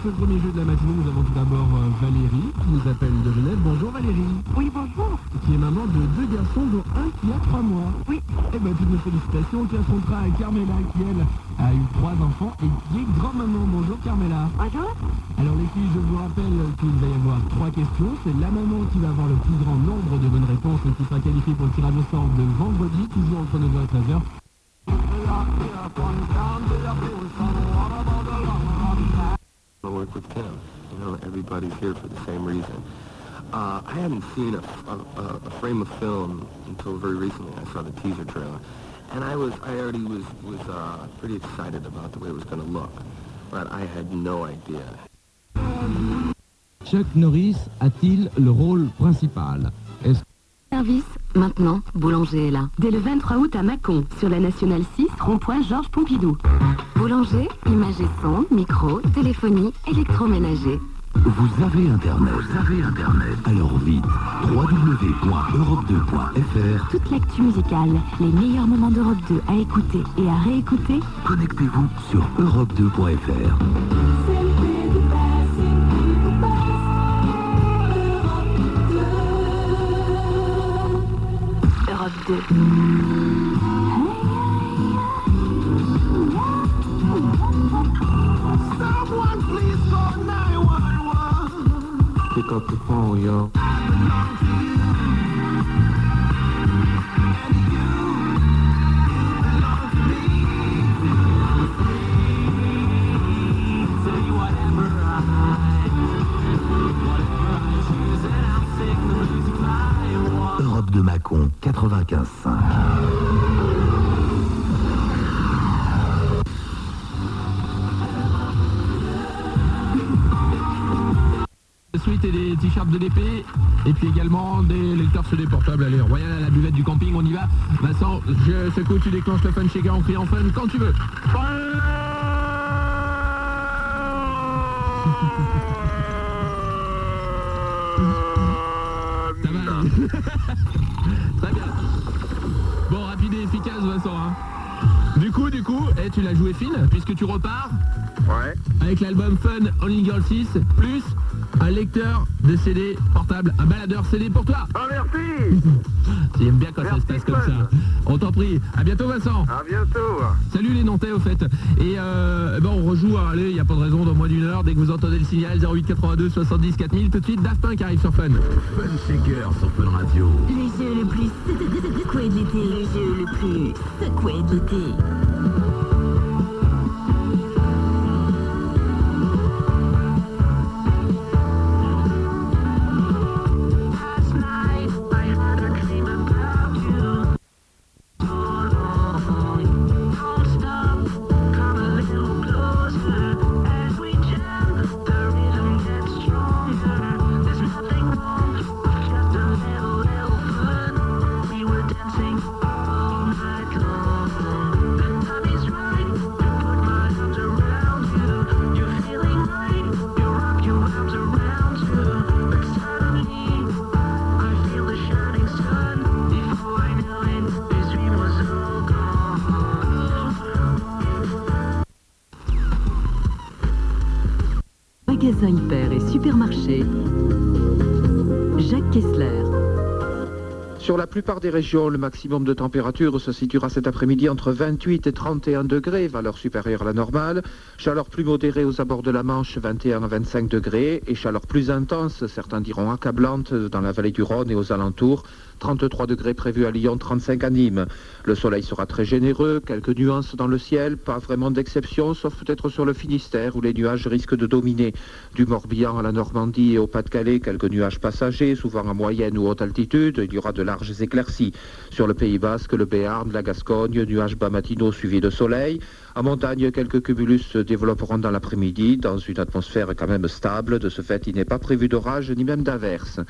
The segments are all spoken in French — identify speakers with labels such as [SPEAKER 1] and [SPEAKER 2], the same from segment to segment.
[SPEAKER 1] ce premier jeu de la matinée, nous avons tout d'abord Valérie, qui nous appelle de Genève. Bonjour Valérie.
[SPEAKER 2] Oui, bonjour.
[SPEAKER 1] Qui est maman de 2 garçons, dont un qui a 3 mois.
[SPEAKER 2] Oui.
[SPEAKER 1] Eh bien, toutes nos félicitations. Qui affrontera Carmela, qui elle a eu 3 enfants et qui est grand-maman. Bonjour Carmela.
[SPEAKER 2] Bonjour.
[SPEAKER 1] Alors les filles, je vous rappelle qu'il va y avoir 3 questions. C'est la maman qui va avoir le plus grand nombre de bonnes réponses et qui sera qualifiée pour le tirage au sort de vendredi, toujours entre 9h et 13h.
[SPEAKER 3] I work with Tim. You know, everybody's here for the same reason. I hadn't seen a frame of film until very recently. I saw the teaser trailer, and I already was pretty excited about the way it was going to look, but I had no idea.
[SPEAKER 4] Chuck Norris a-t-il le rôle principal?
[SPEAKER 5] Service, maintenant, Boulanger est là. Dès le 23 août à Mâcon, sur la Nationale 6, rond-point Georges Pompidou. Boulanger, image et son, micro, téléphonie, électroménager.
[SPEAKER 6] Vous avez Internet. Alors vite, www.europe2.fr.
[SPEAKER 5] Toute l'actu musicale, les meilleurs moments d'Europe 2 à écouter et à réécouter.
[SPEAKER 6] Connectez-vous sur europe2.fr.
[SPEAKER 5] Europe 2.
[SPEAKER 3] Pick up the phone, yo.
[SPEAKER 6] Europe de Mâcon, 95.5.
[SPEAKER 1] Des suites et des t-shirts de DP, et puis également des lecteurs CD portables. Allez, Royal à la buvette du camping, on y va. Vincent, je secoue, tu déclenches le fun shaker en criant fun quand tu veux. Ça va, hein. Très bien. Bon, rapide et efficace, Vincent, hein. Du coup, tu l'as joué fine, puisque tu repars.
[SPEAKER 3] Ouais.
[SPEAKER 1] Avec l'album Fun Only Girl 6, plus un lecteur de CD portable, un baladeur CD pour toi.
[SPEAKER 3] Ah, merci.
[SPEAKER 1] J'aime bien quand
[SPEAKER 3] Merci,
[SPEAKER 1] ça se passe comme
[SPEAKER 3] Fun.
[SPEAKER 1] ça. On t'en prie. À bientôt, Vincent.
[SPEAKER 3] À bientôt.
[SPEAKER 1] Salut les Nantais, au fait. Et on rejoue, allez, il n'y a pas de raison, dans moins d'une heure, dès que vous entendez le signal, 08 82 70 4000, tout de suite, Daft Punk arrive sur Fun.
[SPEAKER 6] Fun Shaker sur Fun Radio.
[SPEAKER 5] Le jeu le plus secoué de l'été. Le jeu le plus secoué de l'été. Magasin hyper et supermarché, Jacques Kessler.
[SPEAKER 7] Sur la plupart des régions, le maximum de température se situera cet après-midi entre 28 et 31 degrés, valeur supérieure à la normale. Chaleur plus modérée aux abords de la Manche, 21 à 25 degrés. Et chaleur plus intense, certains diront accablante, dans la vallée du Rhône et aux alentours. 33 degrés prévus à Lyon, 35 à Nîmes. Le soleil sera très généreux, quelques nuances dans le ciel, pas vraiment d'exception, sauf peut-être sur le Finistère où les nuages risquent de dominer. Du Morbihan à la Normandie et au Pas-de-Calais, quelques nuages passagers, souvent à moyenne ou haute altitude. Il y aura de larges éclaircies. Sur le Pays Basque, le Béarn, la Gascogne, nuages bas matinaux suivis de soleil. En montagne, quelques cumulus se développeront dans l'après-midi, dans une atmosphère quand même stable. De ce fait, il n'est pas prévu d'orage ni même d'averse.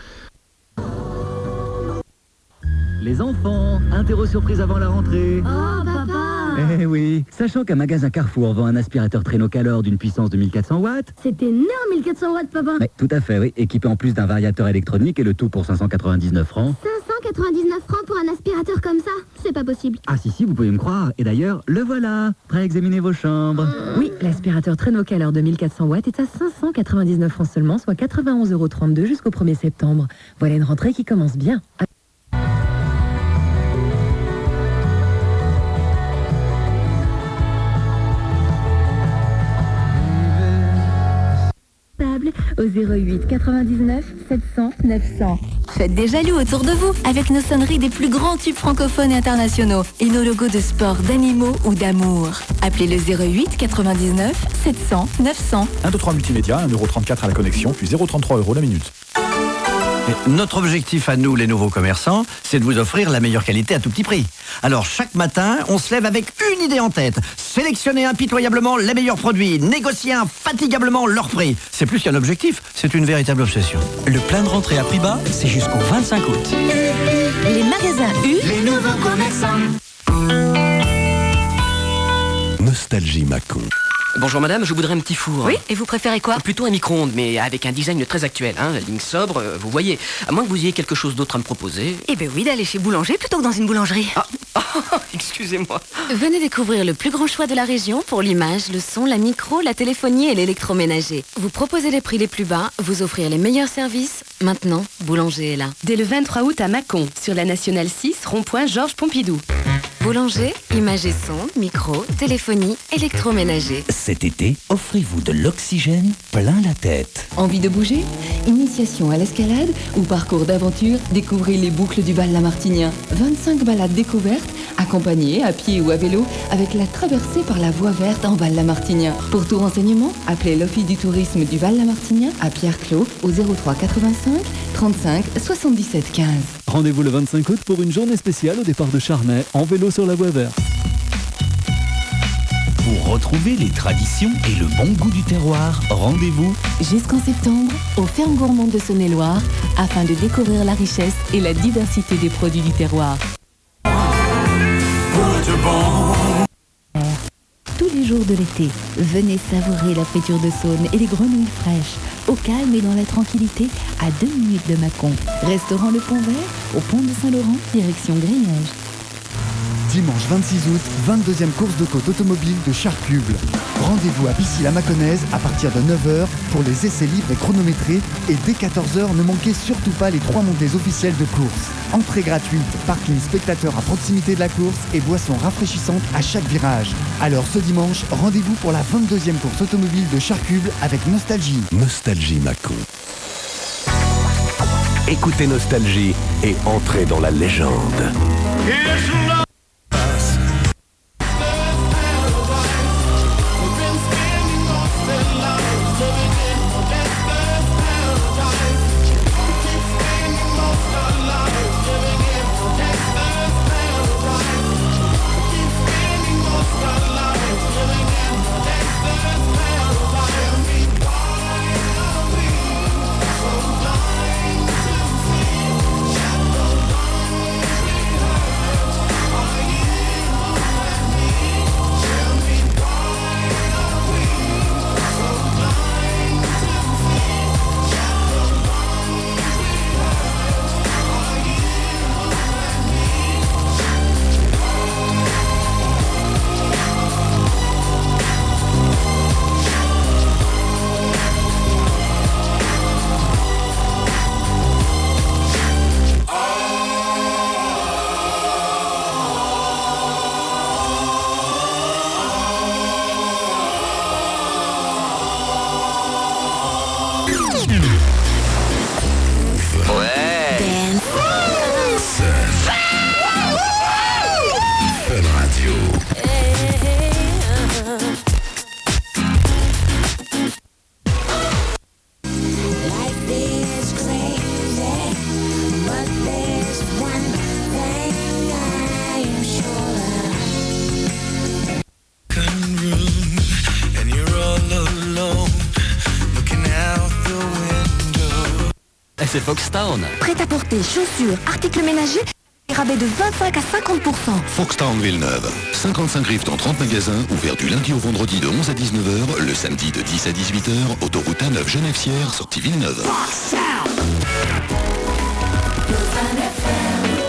[SPEAKER 8] Les enfants, interro surprise avant la rentrée.
[SPEAKER 5] Oh, papa!
[SPEAKER 8] Eh oui, sachant qu'un magasin Carrefour vend un aspirateur traîneau Calor d'une puissance de 1400 watts.
[SPEAKER 5] C'est énorme, 1400 watts, papa!
[SPEAKER 8] Oui, tout à fait, oui. Équipé en plus d'un variateur électronique et le tout pour 599 francs.
[SPEAKER 2] 799 francs pour un aspirateur comme ça? C'est pas possible.
[SPEAKER 8] Ah si, vous pouvez me croire. Et d'ailleurs, le voilà, prêt à examiner vos chambres.
[SPEAKER 9] Oui, l'aspirateur Trainocaler de 1400 watts est à 599 francs seulement, soit 91,32 € jusqu'au 1er septembre. Voilà une rentrée qui commence bien. Au 08 99 700 900.
[SPEAKER 10] Faites des jaloux autour de vous avec nos sonneries des plus grands tubes francophones et internationaux et nos logos de sport, d'animaux ou d'amour. Appelez le 08 99 700 900.
[SPEAKER 11] 1, 2, 3 multimédia, 1,34 € à la connexion, puis 0,33 € la minute.
[SPEAKER 12] Notre objectif à nous, les nouveaux commerçants, c'est de vous offrir la meilleure qualité à tout petit prix. Alors chaque matin, on se lève avec une idée en tête. Sélectionner impitoyablement les meilleurs produits, négocier infatigablement leur prix. C'est plus qu'un objectif, c'est une véritable obsession.
[SPEAKER 13] Le plein de rentrée à prix bas, c'est jusqu'au 25 août.
[SPEAKER 10] Les magasins U,
[SPEAKER 13] les nouveaux commerçants.
[SPEAKER 6] Nostalgie Mâcon.
[SPEAKER 14] Bonjour madame, je voudrais un petit four.
[SPEAKER 10] Oui, et vous préférez quoi?
[SPEAKER 14] Plutôt un micro-ondes, mais avec un design très actuel, la ligne sobre, vous voyez. À moins que vous ayez quelque chose d'autre à me proposer.
[SPEAKER 10] Eh ben oui, d'aller chez Boulanger plutôt que dans une boulangerie.
[SPEAKER 14] Excusez-moi.
[SPEAKER 5] Venez découvrir le plus grand choix de la région pour l'image, le son, la micro, la téléphonie et l'électroménager. Vous proposez les prix les plus bas, vous offrir les meilleurs services. Maintenant, Boulanger est là.
[SPEAKER 15] Dès le 23 août à Mâcon, sur la Nationale 6, rond-point Georges Pompidou.
[SPEAKER 5] Boulanger, image et son, micro, téléphonie, électroménager.
[SPEAKER 6] Cet été, offrez-vous de l'oxygène plein la tête.
[SPEAKER 16] Envie de bouger? Initiation à l'escalade ou parcours d'aventure? Découvrez les boucles du Val-Lamartinien. 25 balades découvertes, accompagnées à pied ou à vélo, avec la traversée par la voie verte en Val-Lamartinien. Pour tout renseignement, appelez l'Office du tourisme du Val-Lamartinien à Pierre-Clos au 03 85 35 77 15.
[SPEAKER 17] Rendez-vous le 25 août pour une journée spéciale au départ de Charnay, en vélo sur la voie verte.
[SPEAKER 6] Pour retrouver les traditions et le bon goût du terroir, rendez-vous
[SPEAKER 16] jusqu'en septembre aux fermes gourmandes de Saône-et-Loire afin de découvrir la richesse et la diversité des produits du terroir.
[SPEAKER 18] Tous les jours de l'été, venez savourer la friture de Saône et les grenouilles fraîches, au calme et dans la tranquillité, à 2 minutes de Mâcon. Restaurant Le Pont Vert, au pont de Saint-Laurent, direction Grignages.
[SPEAKER 19] Dimanche 26 août, 22e course de côte automobile de Charcuble. Rendez-vous à Bissy-la-Mâconnaise à partir de 9h pour les essais libres et chronométrés. Et dès 14h, ne manquez surtout pas les 3 montées officielles de course. Entrée gratuite, parking spectateur à proximité de la course et boissons rafraîchissantes à chaque virage. Alors ce dimanche, rendez-vous pour la 22e course automobile de Charcuble avec Nostalgie.
[SPEAKER 6] Nostalgie Mâcon. Écoutez Nostalgie et entrez dans la légende.
[SPEAKER 14] C'est Foxtown.
[SPEAKER 10] Prêt-à-porter, chaussures, articles ménagers, rabais de 25 à 50%.
[SPEAKER 6] Foxtown Villeneuve. 55 Rives dans 30 magasins, ouverts du lundi au vendredi de 11 à 19h, le samedi de 10 à 18h, autoroute A9 Genève-Sierre, sortie Villeneuve.
[SPEAKER 10] Foxtown.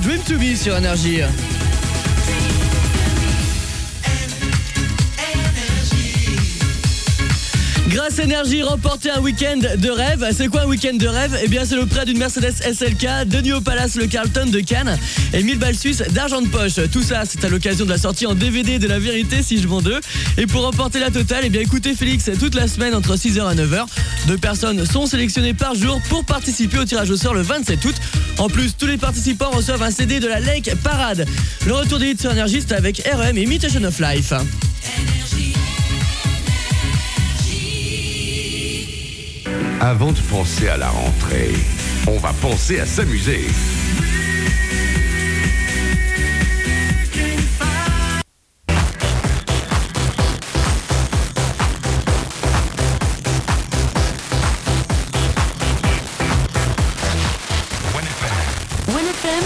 [SPEAKER 20] Dream to Be sur Énergie. Grâce Énergie, remporter un week-end de rêve. C'est quoi un week-end de rêve? Eh bien, c'est le prêt d'une Mercedes SLK, de nuit au Palace le Carlton de Cannes et 1000 balles suisses d'argent de poche. Tout ça, c'est à l'occasion de la sortie en DVD de La Vérité si je vends deux. Et pour remporter la totale, eh bien, écoutez Félix toute la semaine entre 6h et 9h. 2 personnes sont sélectionnées par jour pour participer au tirage au sort le 27 août. En plus, tous les participants reçoivent un CD de la Lake Parade. Le retour des hits sur Énergie, c'est avec R.E.M. et Imitation of Life.
[SPEAKER 21] Avant de penser à la rentrée, on va penser à s'amuser.
[SPEAKER 15] WNFM,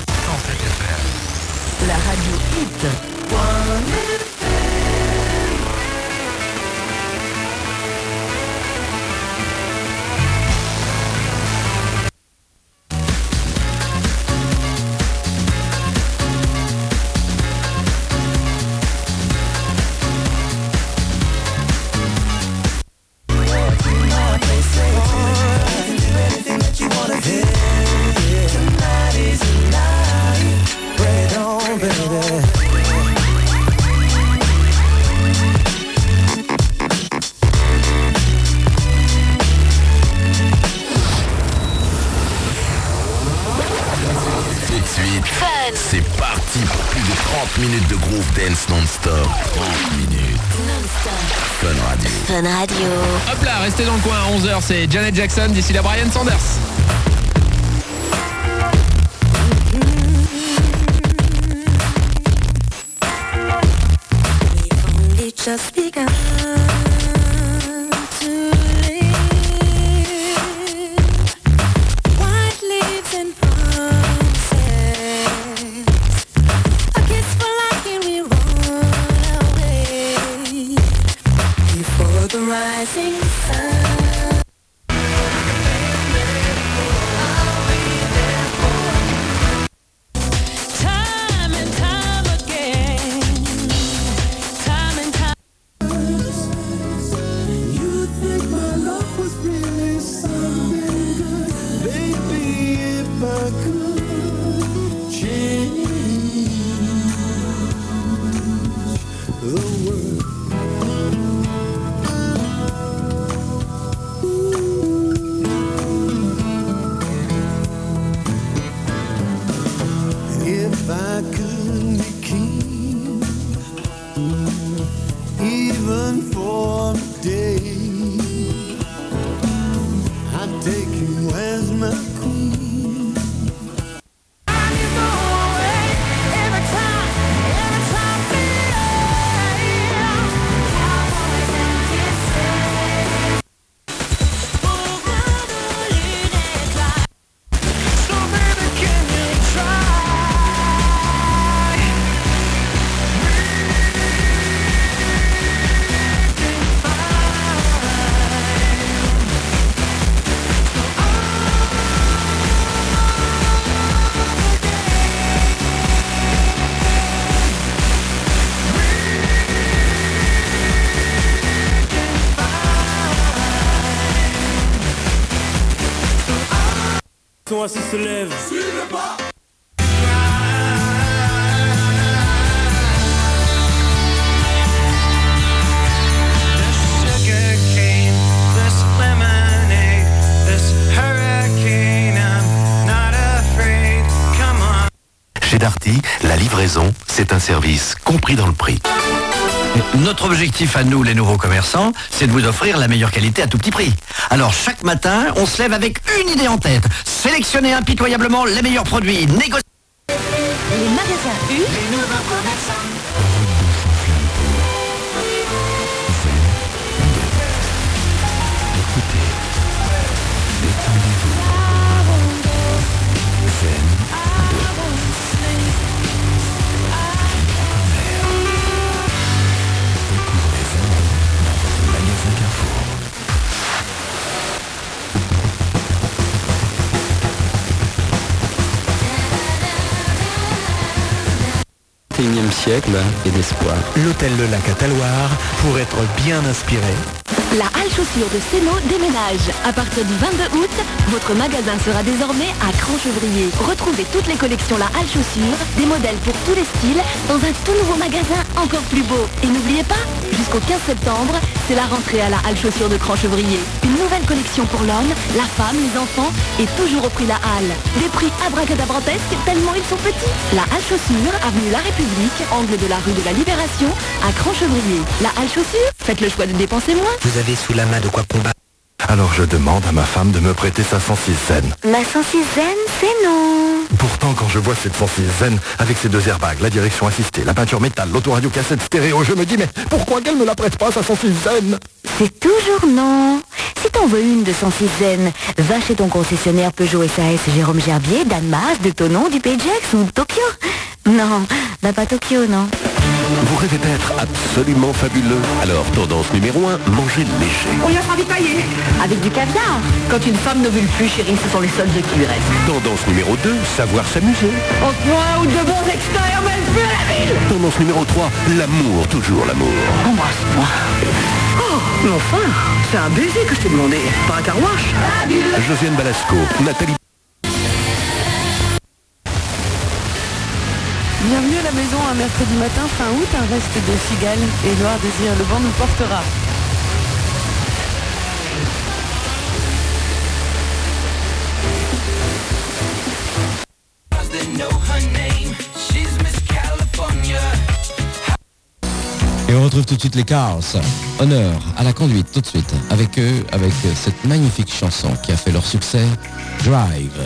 [SPEAKER 15] la radio hit.
[SPEAKER 6] C'est parti pour plus de 30 minutes de groove dance non-stop. 30 minutes. Non-stop. Fun Radio.
[SPEAKER 22] Fun Radio.
[SPEAKER 1] Hop là, restez dans le coin à 11h, c'est Janet Jackson, d'ici là Brian Sanders.
[SPEAKER 22] Just begun to live. White leaves and promises. A kiss for life and we run away before the rising sun. Time and time again. Time and time. You think my love was really something good? Baby, if I could change the world. If I could be king, even for a day, I'd take you as my queen.
[SPEAKER 23] Ton assis se lève.
[SPEAKER 6] Chez Darty, la livraison, c'est un service compris dans le prix.
[SPEAKER 12] Notre objectif à nous, les nouveaux commerçants, c'est de vous offrir la meilleure qualité à tout petit prix. Alors chaque matin, on se lève avec une idée en tête. Sélectionner impitoyablement les meilleurs produits, négocier.
[SPEAKER 22] Les magasins U, les nouveaux commerçants.
[SPEAKER 3] siècle et d'espoir.
[SPEAKER 4] L'hôtel Le Lac à Talloires pour être bien inspiré.
[SPEAKER 10] La halle chaussure de Céno déménage. À partir du 22 août, votre magasin sera désormais à Cran-Chevrier. Retrouvez toutes les collections La Halle Chaussure, des modèles pour tous les styles, dans un tout nouveau magasin encore plus beau. Et n'oubliez pas, jusqu'au 15 septembre, c'est la rentrée à la Halle Chaussure de Cran-Chevrier. Une nouvelle collection pour l'homme, la femme, les enfants, et toujours au prix La Halle. Des prix abracadabrantesques tellement ils sont petits. La Halle Chaussure, avenue La République, angle de la rue de la Libération, à Cran-Chevrier. La Halle Chaussure, faites le choix de dépenser moins.
[SPEAKER 4] Vous avez sous la main de quoi combattre.
[SPEAKER 21] Alors je demande à ma femme de me prêter sa 106 zen.
[SPEAKER 10] Ma 106 zen, c'est non.
[SPEAKER 21] Pourtant, quand je vois cette 106 zen, avec ses 2 airbags, la direction assistée, la peinture métal, l'autoradio cassette stéréo, je me dis, mais pourquoi qu'elle ne la prête pas, sa 106 zen?
[SPEAKER 10] C'est toujours non. Si t'en veux une de 106 zen, va chez ton concessionnaire Peugeot SAS Jérôme Gerbier, Danmas, de Tonon, du Pays-de-Gex ou de Tokyo. Non, bah pas Tokyo, non.
[SPEAKER 6] Vous rêvez d'être absolument fabuleux? Alors, tendance numéro 1, mangez léger.
[SPEAKER 10] On lui a ravitaillé avec du caviar. Quand une femme n'ovule plus, chérie, ce sont les seuls œufs qui lui restent.
[SPEAKER 6] Tendance numéro 2, savoir s'amuser.
[SPEAKER 10] Entre-moi ou de bons extérieurs, même plus à la ville.
[SPEAKER 6] Tendance numéro 3, l'amour, toujours l'amour.
[SPEAKER 10] Embrasse-moi. Oh, mais enfin, c'est un baiser que je t'ai demandé, pas un carouache.
[SPEAKER 6] Josiane Balasco, Nathalie...
[SPEAKER 23] Bienvenue à la maison un mercredi matin fin août, un reste de cigale. Édouard Désir Le Vent nous portera.
[SPEAKER 24] Et on retrouve tout de suite les Cars. Honneur à la conduite tout de suite avec eux, avec cette magnifique chanson qui a fait leur succès, Drive.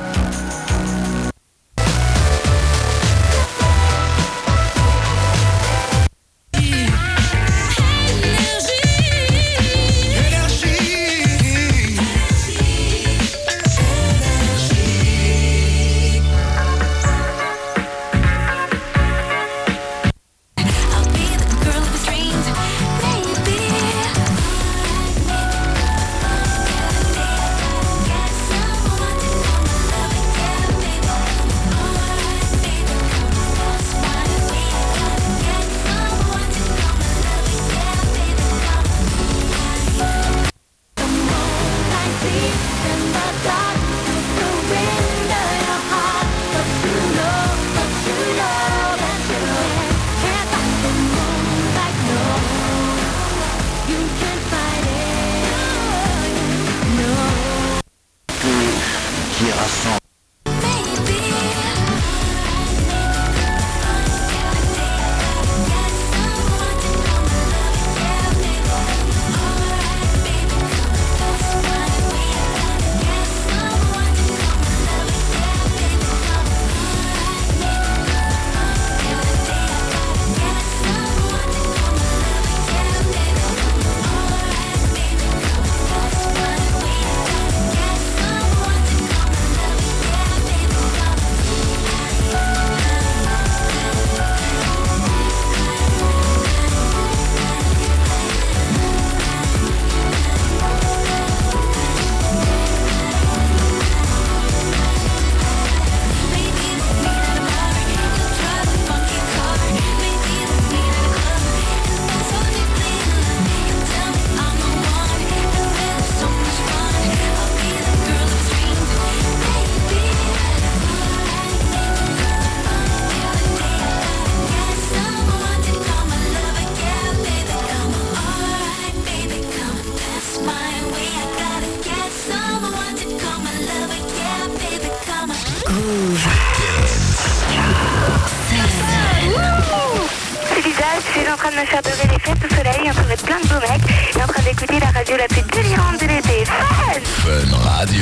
[SPEAKER 25] Je suis en train de me faire dorer les fesses au soleil, entouré de plein de beaux mecs, et en train d'écouter la radio la plus délirante de l'été. Fun!
[SPEAKER 6] Fun Radio.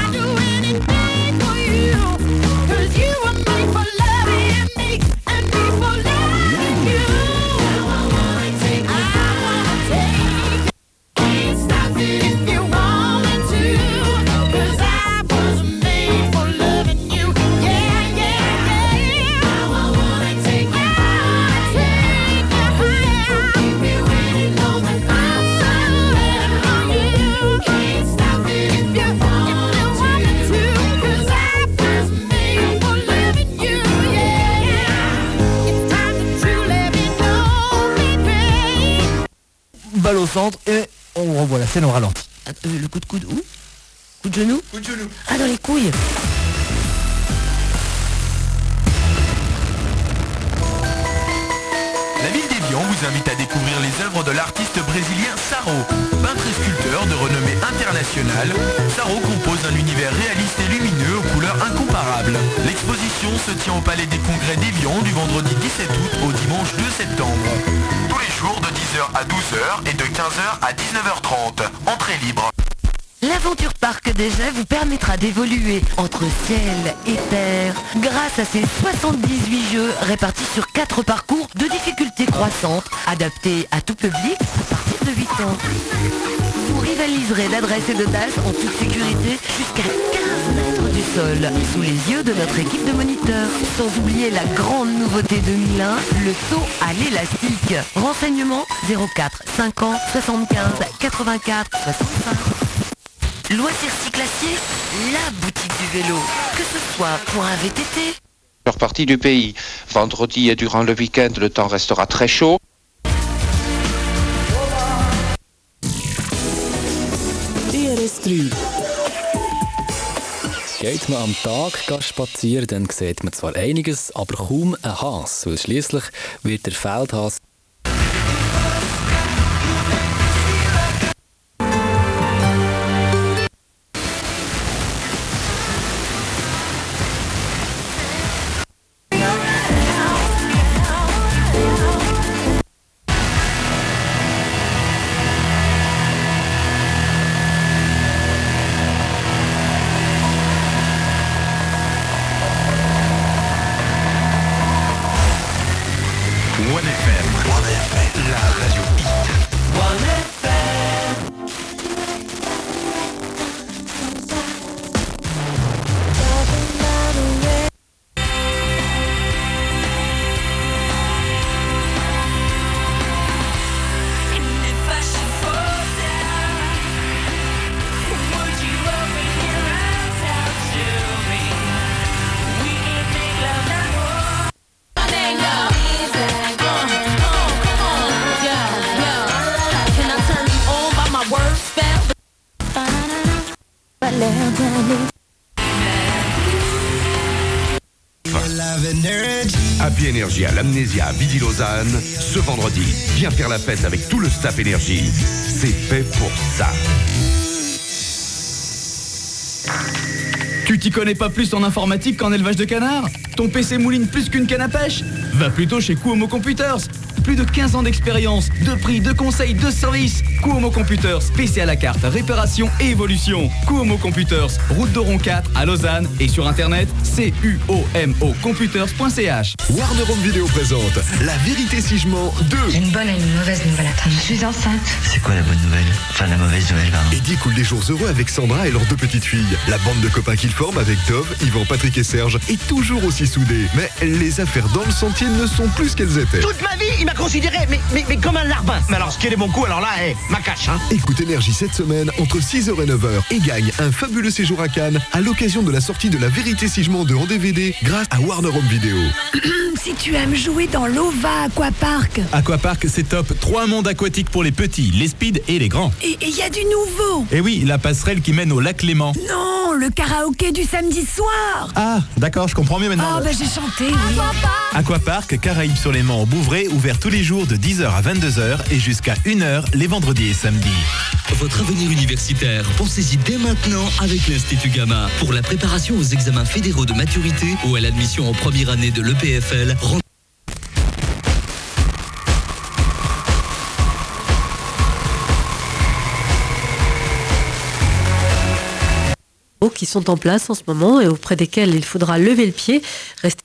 [SPEAKER 22] And
[SPEAKER 2] concentre et on revoit la scène au ralenti.
[SPEAKER 20] Le coup de coude où? Coup de genou?
[SPEAKER 2] Coup de genou.
[SPEAKER 20] Ah, dans les couilles.
[SPEAKER 3] La ville d'Évian vous invite à découvrir les œuvres de l'artiste brésilien Saro. Peintre et sculpteur de renommée internationale, Saro compose un univers réaliste et lumineux aux couleurs incomparables. L'exposition se tient au Palais des Congrès d'Évian du vendredi 17 août au dimanche 2 septembre. Tous les jours de 10h à 12h et de 15h à 19h30. Entrée libre.
[SPEAKER 10] L'Aventure Parc des Jets vous permettra d'évoluer entre ciel et terre grâce à ses 78 jeux répartis sur 4 parcours de difficulté croissante, adaptés à tout public à partir de 8 ans. Vous rivaliserez d'adresse et d'audace en toute sécurité jusqu'à 15 mètres du sol, sous les yeux de notre équipe de moniteurs. Sans oublier la grande nouveauté 2001, le saut à l'élastique. Renseignements 04 50 75 84 65. Loisirs Cyclassier, la boutique du vélo. Que ce soit pour un VTT.
[SPEAKER 7] Leur partie du pays. Vendredi et durant le week-end, le temps restera très chaud.
[SPEAKER 8] DRS3. Geht man am Tag spazieren, dann sieht man zwar einiges, aber kaum ein Has, weil schliesslich wird der Feldhas
[SPEAKER 9] Happy Energy à l'Amnésia à Vidi-Lausanne, ce vendredi. Viens faire la fête avec tout le staff Énergie. C'est fait pour ça.
[SPEAKER 26] Tu t'y connais pas plus en informatique qu'en élevage de canards? Ton PC mouline plus qu'une canne à pêche? Va plutôt chez Kuomo Computers. Plus de 15 ans d'expérience, de prix, de conseils, de services. Kuomo Computers, PC à la carte, réparation et évolution. Kuomo Computers, route d'Oron 4 à Lausanne et sur internet kuomocomputers.ch.
[SPEAKER 27] Warner Home Video présente La Vérité si je mens 2.
[SPEAKER 28] J'ai une bonne et une mauvaise nouvelle à t'annoncer. Je suis enceinte.
[SPEAKER 29] C'est quoi la bonne nouvelle? Enfin, la mauvaise nouvelle, pardon.
[SPEAKER 27] Eddie coule des jours heureux avec Sandra et leurs 2 petites filles. La bande de copains qu'ils forment avec Dove, Yvan, Patrick et Serge est toujours aussi soudée. Mais les affaires dans le sentier ne sont plus ce qu'elles étaient.
[SPEAKER 30] Toute ma vie, il m'a considéré mais comme un larbin. Mais alors, ce qui est des bons coups, alors là, ma cache, hein.
[SPEAKER 27] Écoute Énergie cette semaine entre 6h et 9h et gagne un fabuleux séjour à Cannes à l'occasion de la sortie de La Vérité si je mens 2 en DVD grâce à Warner Home Video.
[SPEAKER 31] Si tu aimes jouer dans l'eau, va à Aquapark.
[SPEAKER 32] Aquapark, c'est top. 3 mondes aquatiques pour les petits, les speed et les grands.
[SPEAKER 31] Et il y a du nouveau.
[SPEAKER 32] Et oui, la passerelle qui mène au lac Léman.
[SPEAKER 31] Non, le karaoké du samedi soir.
[SPEAKER 32] Ah, d'accord, je comprends mieux maintenant.
[SPEAKER 31] Oh, j'ai chanté, oui.
[SPEAKER 32] Aquapark, Caraïbes-sur-Léman, Bouvray, ouvert tous les jours de 10h à 22h et jusqu'à 1h les vendredis et samedis.
[SPEAKER 33] Votre avenir universitaire, pensez-y dès maintenant avec l'Institut Gamma. Pour la préparation aux examens fédéraux de maturité ou à l'admission en première année de l'EPFL,
[SPEAKER 34] qui sont en place en ce moment et auprès desquels il faudra lever le pied. Restez...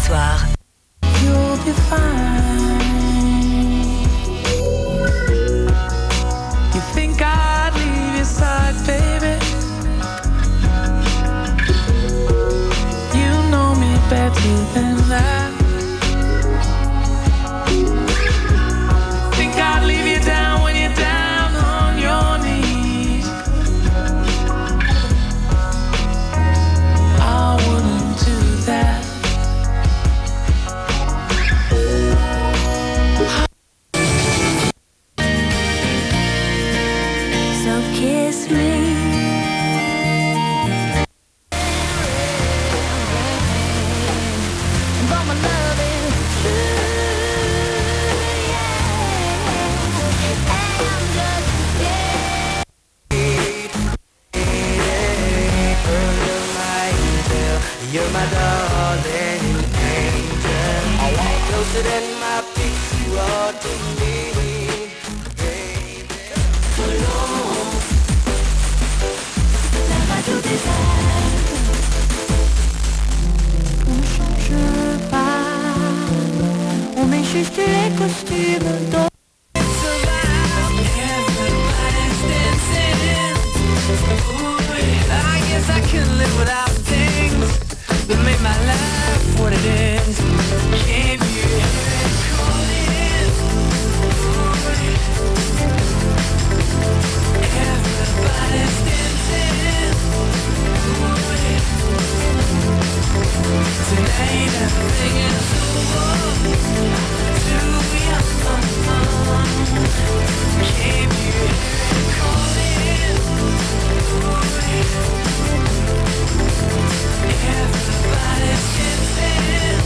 [SPEAKER 1] soir.
[SPEAKER 22] You'll be fine. You think I'd leave your side, baby? You know me better than that. Think I'd leave you down when you're down on your knees? I wouldn't do that.
[SPEAKER 10] So kiss me. But my love is true, yeah. I'm just, yeah.
[SPEAKER 22] You're my darling angel. I walk closer than my feet you are to me, baby.
[SPEAKER 10] La radio des airs. On change pas, on met juste les costumes d'eau.
[SPEAKER 22] I guess I can live without things that make my life what it is. Can't you hear it calling? Everybody's dancing. Tonight everything is over. Too young. Can't you hear it calling? Everybody's dancing.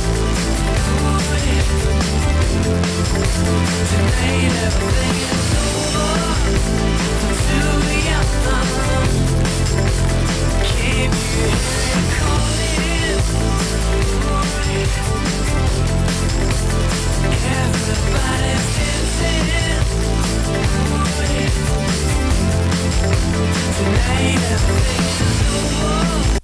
[SPEAKER 22] Tonight everything is over. Too young. Can't you hear it calling? Everybody's dancing. Tonight everything is over.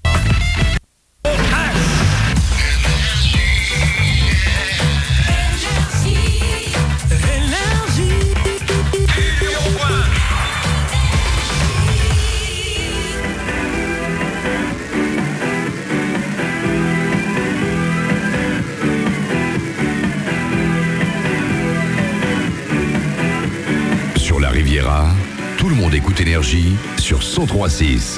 [SPEAKER 9] Sur la Riviera, tout le monde écoute Énergie sur 103.6.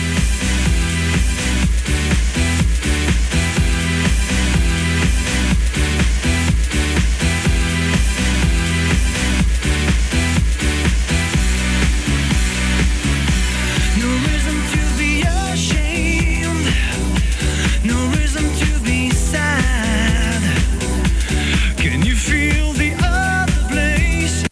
[SPEAKER 22] No reason to be ashamed. No reason to be sad. Can you feel the other place?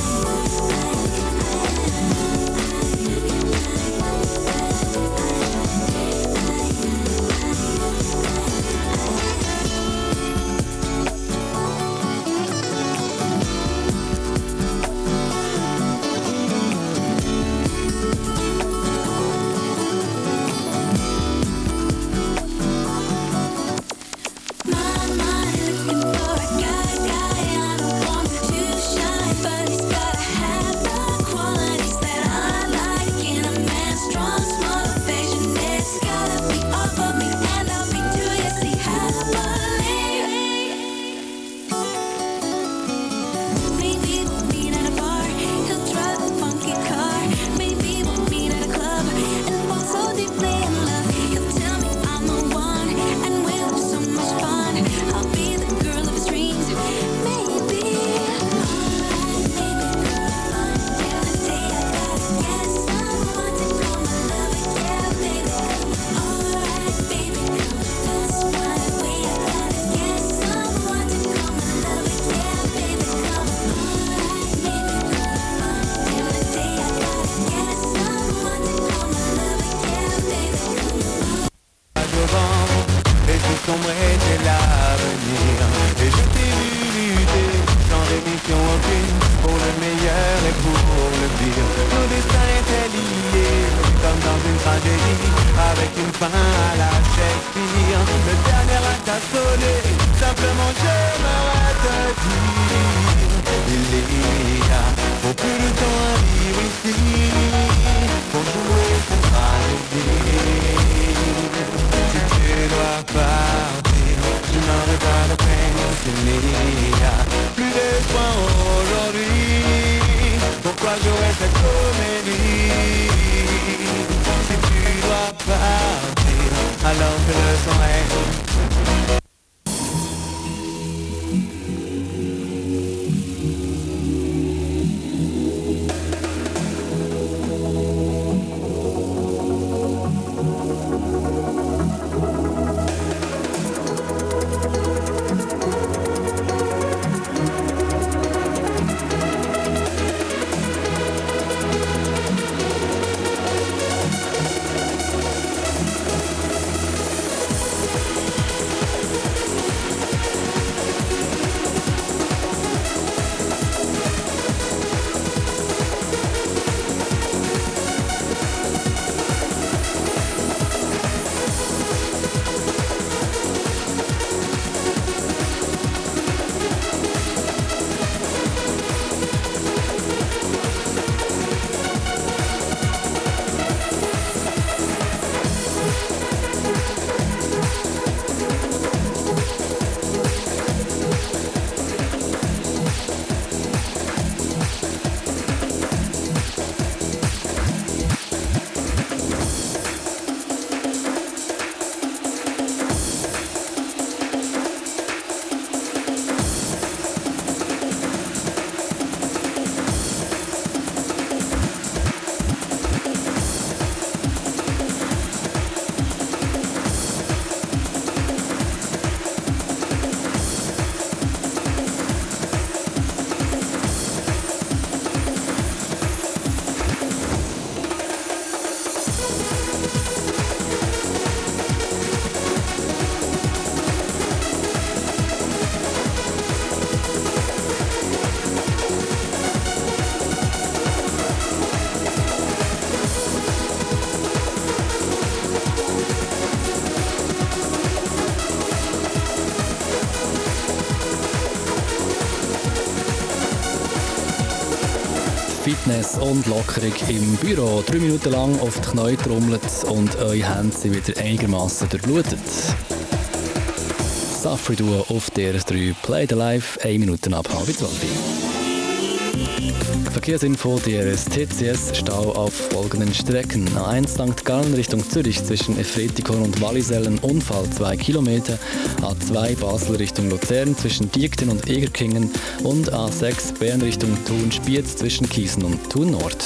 [SPEAKER 22] C'était l'avenir. Et je t'ai vu lutter sans rémission aucune, pour le meilleur et pour le pire. Nos destins étaient liés, comme dans une tragédie, avec une fin à la Shakespeare. Le dernier t'as sonné, simplement j'aimerais te dire, il y a pour plus de temps à vivre ici, pour jouer, pour rêver. Si tu dois partir, je n'aurai pas de peine, il y a plus d'espoir aujourd'hui. Pourquoi jouer cette comédie? Si tu dois partir, alors que le son est.
[SPEAKER 8] Fitness und Lockerung im Büro. 3 Minuten lang auf die Knie trommelt und eure Hände sind wieder einigermaßen durchblutet. Safri Duo auf DR3 Play the Life, 1 Minute ab 11:30. Verkehrsinfo DRS TCS, Stau auf folgenden Strecken. A1 St. Gallen Richtung Zürich zwischen Efretikon und Wallisellen, Unfall 2 Kilometer. A2 Basel Richtung Luzern zwischen Diekten und Egerkingen und A6 Bern Richtung Thun-Spiez zwischen Kiesen und Thun Nord.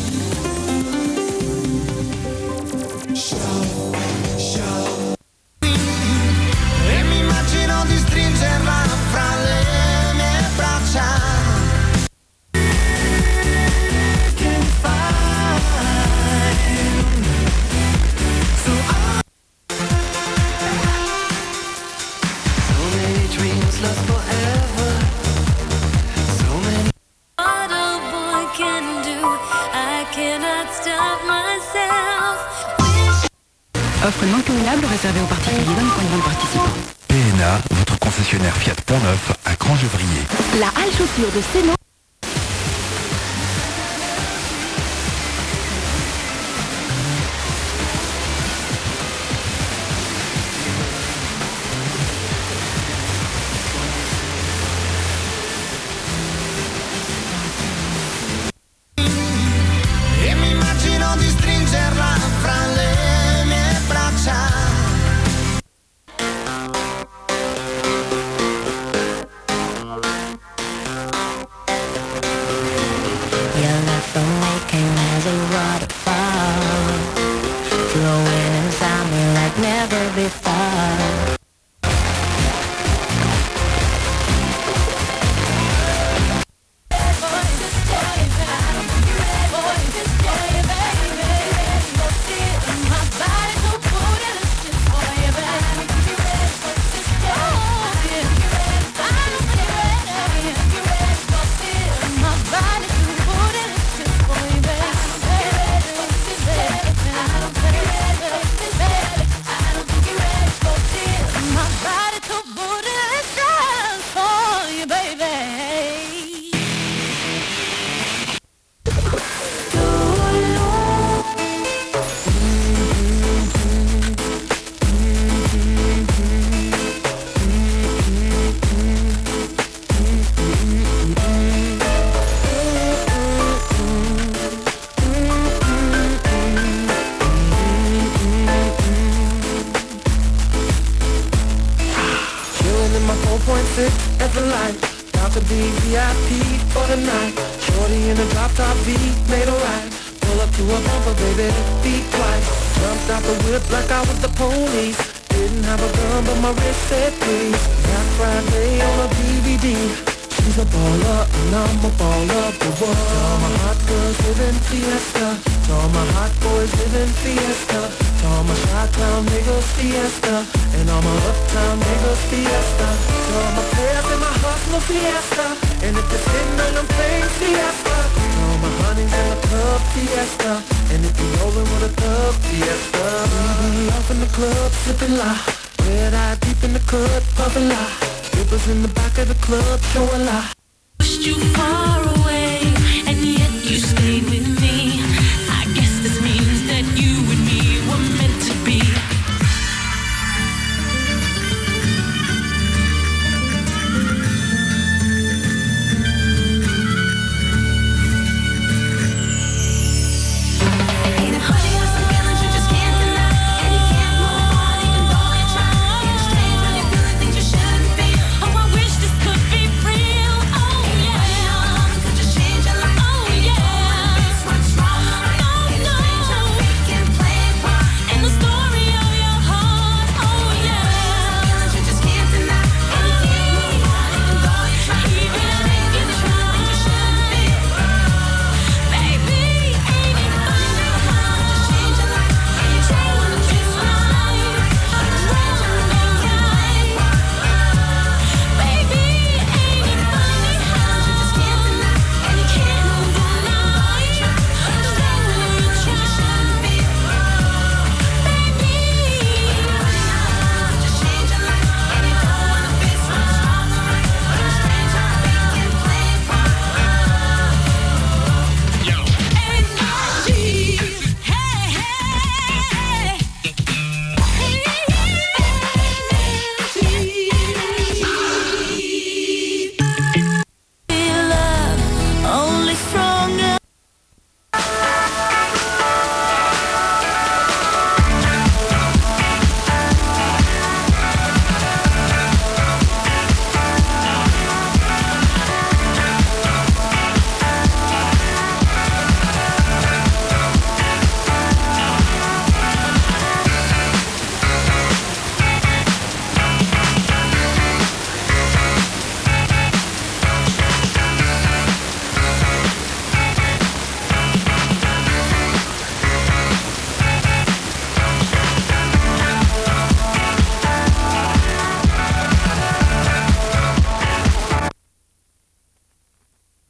[SPEAKER 1] Offre non cumulable réservée aux particuliers dans les conditions de participants.
[SPEAKER 32] PNA, votre concessionnaire Fiat Port-Neuf à Crangevrier.
[SPEAKER 10] La halle chaussure de Sénon.
[SPEAKER 22] E mi immagino di stringerla fra le mie braccia.
[SPEAKER 4] Your love for making as a waterfall, flowing inside me like never before.
[SPEAKER 22] Ready sit at the light. About to be VIP for the night. Shorty in a drop top V, made a right. Pull up to a bumper, baby, beat twice. Jumped out the whip like I was the police. Didn't have a gun, but my wrist said please. Black Friday on a DVD. She's a baller, and I'm a baller. But what? All my hot girls living fiesta. All my hot boys living fiesta. All my Chi-Town niggas fiesta. And all my uptown niggas fiesta. All my players in my hustler fiesta. And if you're sitting on them things fiesta. All my honeys in the club fiesta. And if you're rolling with a thug fiesta. We be off in the club sipping la. Red eye deep in the cut puffin' la. Rippers in the back of the club showing la.
[SPEAKER 5] Pushed you far away, and yet you stayed with